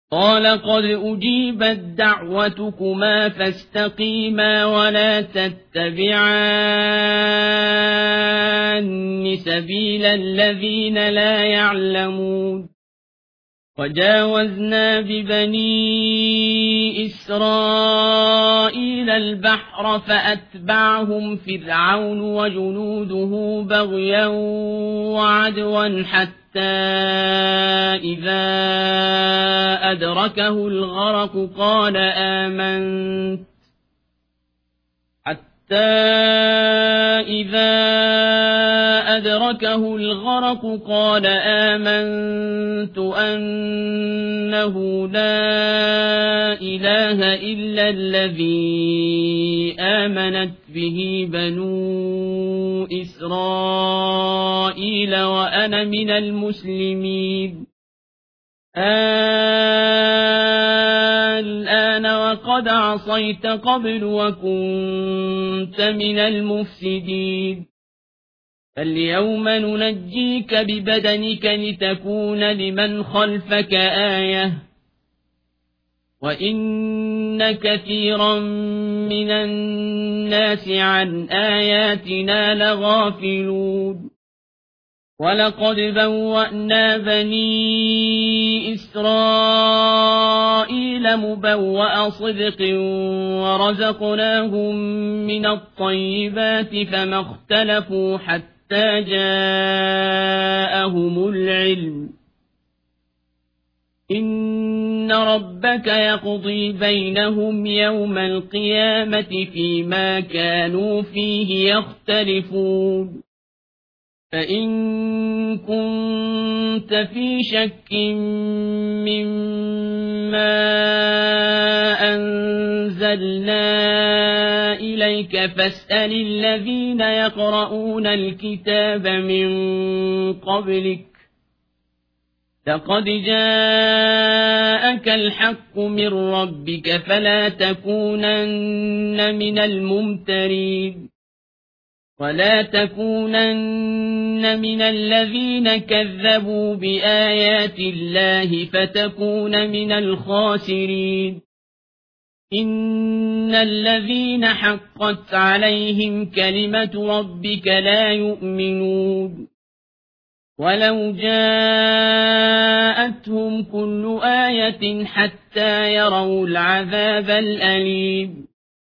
قال قد أجيبت دعوتكما فاستقيما ولا تتبعان سبيل الذين لا يعلمون وجاوزنا ببني إسرائيل البحر فأتبعهم فرعون وجنوده بغيا وعدوا إذا أدركه الغرق قال آمنت أنه لا إله إلا الذي آمنت به بنو إسرائيل وأنا من المسلمين الآن وقد عصيت قبل وكنت من المفسدين فاليوم ننجيك ببدنك لتكون لمن خلفك آية وإن كثيرا من الناس عن آياتنا لغافلون ولقد بوأنا بني إسرائيل مبوأ صدق ورزقناهم من الطيبات فما اختلفوا حتى جاءهم العلم إن ربك يقضي بينهم يوم القيامة فيما كانوا فيه يختلفون فإن كنت في شك مما أنزلنا إليك فاسأل الذين يقرؤون الكتاب من قبلك لقد جاءك الحق من ربك فلا تكونن من الممترين ولا تكونن من الذين كذبوا بآيات الله فتكون من الخاسرين إن الذين حقت عليهم كلمة ربك لا يؤمنون ولو جاءتهم كل آية حتى يروا العذاب الأليم